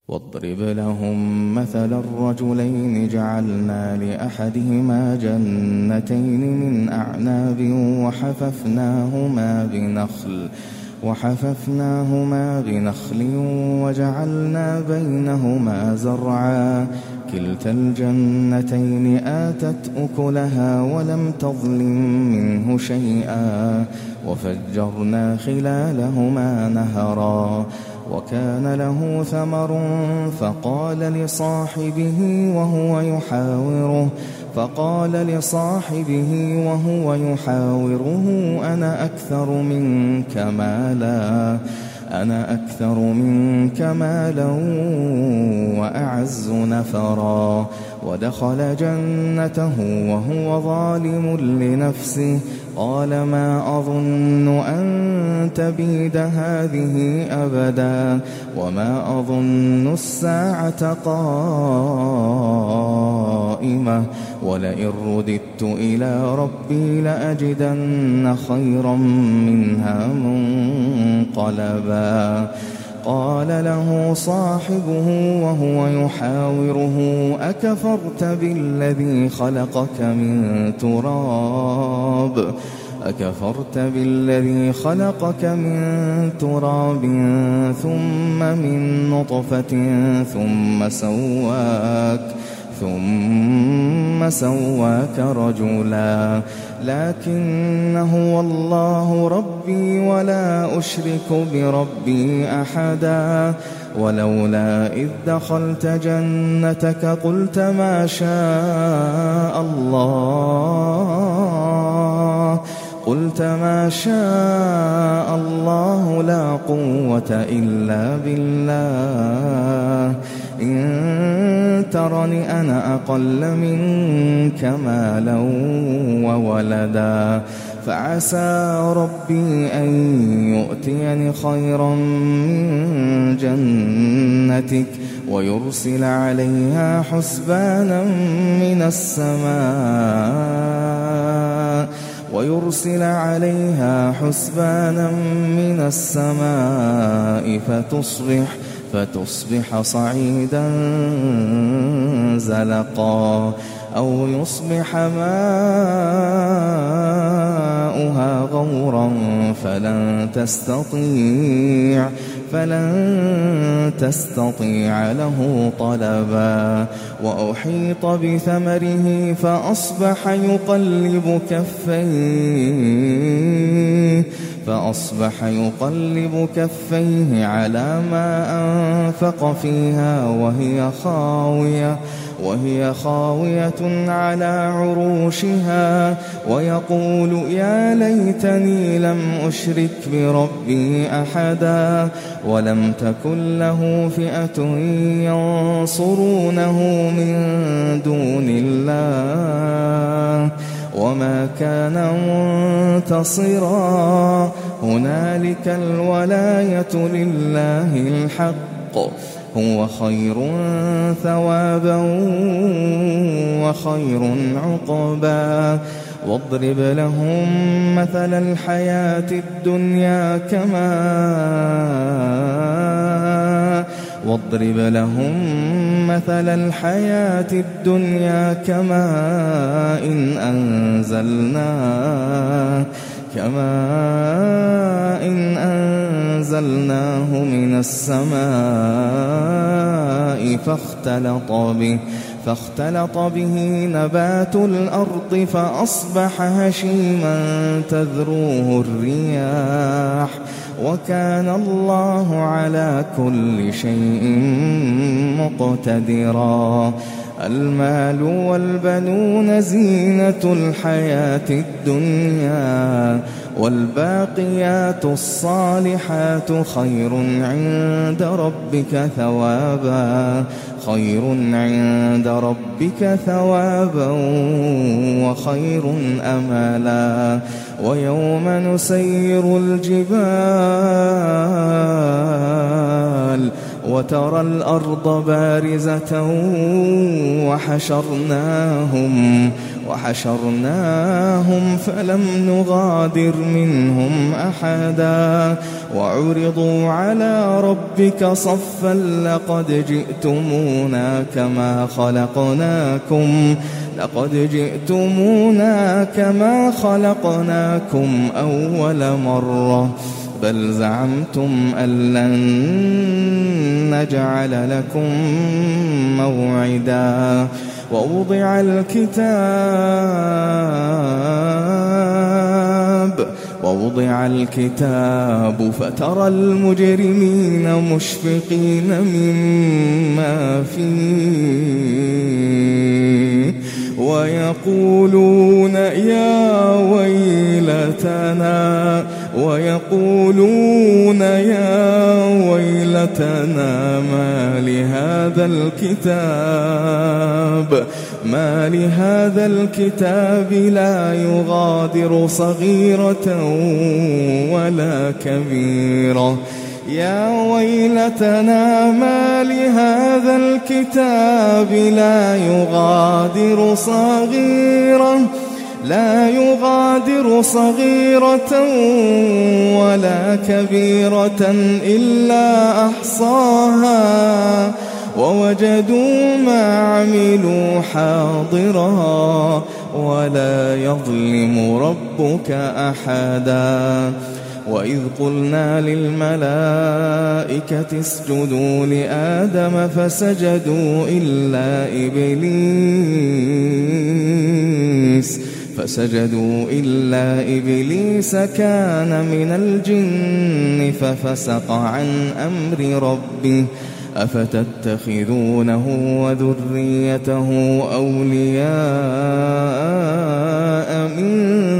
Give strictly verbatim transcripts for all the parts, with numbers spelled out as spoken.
واضرب لهم مثل الرجلين جعلنا لأحدهما جنتين من أعناب وحففناهما بنخل وحففناهما بنخل وجعلنا بينهما زرعا كلتا الجنتين آتت أكلها ولم تظلم منه شيئا وفجرنا خلالهما نهرا وكان له ثمر فقال لصاحبه وهو يحاوره فقال لصاحبه وهو يحاوره أنا أكثر منك مالا أنا أكثر منك مالا وأعز نفرا ودخل جنته وهو ظالم لنفسه قال ما أظن أن تبيد هذه أبدا وما أظن الساعة قائمة ولئن رددت إلى ربي لأجدن خيرا منها منقلبا قال له صاحبه وهو يحاوره أكفرت بالذي خلقك من تراب أكفرت بالذي خلقك من تراب ثم من نطفة ثم سواك ثم سواك رجلا لكن هو الله ربي ولا أشرك بربي أحدا ولولا إذ دخلت جنتك قلت ما شاء الله قلت ما شاء الله لا قوة إلا بالله إن ترني أنا أقل منك مالا وولدا فعسى ربي أن يؤتيني خيرا من جنتك ويرسل عليها حسبانا من السماء ويرسل عليها حسبانا من السماء فتصبح فتصبح صعيدا زلقا أو يصبح ماؤها غورا فلن تستطيع فلن تستطيع له طلبا وأحيط بثمره فأصبح يقلب كفيه فأصبح يقلب كفيه على ما أنفق فيها وهي خاوية وهي خاوية على عروشها ويقول يا ليتني لم أشرك بربي أحدا ولم تكن له فئة ينصرونه من دون الله وما كان منتصرا هنالك الولاية لله الحق هو خير ثوابا وخير عقبا واضرب لهم مثل الحياة الدنيا كماء واضرب لهم مثل الحياة الدنيا كماء إن أنزلناه كماء إن أنزلناه من السماء فاختلط به فاختلط به نبات الأرض فأصبح هشيما تذروه الرياح وكان الله على كل شيء مقتدرا المال والبنون زينة الحياة الدنيا والباقيات الصالحات خير عند ربك ثوابا خير عند ربك ثوابا وخير أملا ويوم نسير الجبال وترى الأرض بارزة وحشرناهم وحشرناهم فلم نغادر منهم أحدا وعرضوا على ربك صفا لقد جئتمونا كما خلقناكم لقد جئتمونا كما خلقناكم أول مرة بل زعمتم أن لن نجعل لكم موعدا ووضع الكتاب ووضع الكتاب فترى المجرمين مشفقين مما فيه ويقولون يا ويلتنا ويقولون يا ويلتنا ما لهذا الكتاب ما لهذا الكتاب لا يغادر صغيرة ولا كبيرة يا ويلتنا ما لهذا الكتاب لا يغادر صغيرة لا يغادر صغيرة ولا كبيرة إلا أحصاها ووجدوا ما عملوا حاضرا ولا يظلم ربك أحدا وإذ قلنا للملائكة اسجدوا لآدم فسجدوا إلا إبليس فسجدوا إلا إبليس كان من الجن ففسق عن أمر ربه أفتتخذونه وذريته أولياء من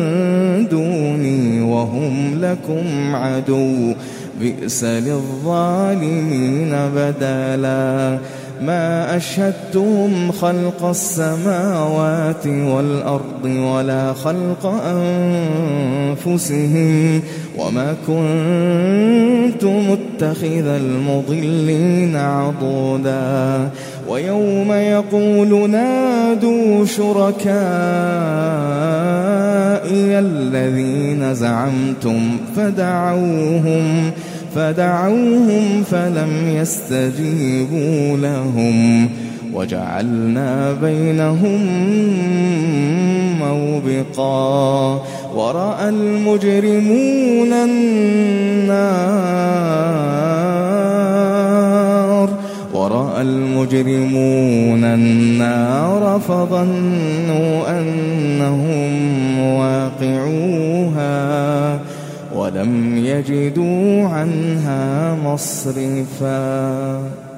دوني وهم لكم عدو بئس للظالمين بدلا ما أشهدتهم خلق السماوات والأرض ولا خلق أنفسهم وما كنت متخذ المضلين عضدا ويوم يقول نادوا شركائي الذين زعمتم فدعوهم فدعوهم فلم يستجيبوا لهم وجعلنا بينهم موبقا ورأى المجرمون النار ورأى المجرمون النار فظنوا أنهم واقعوها ولم يجدوا عنها مصرفا.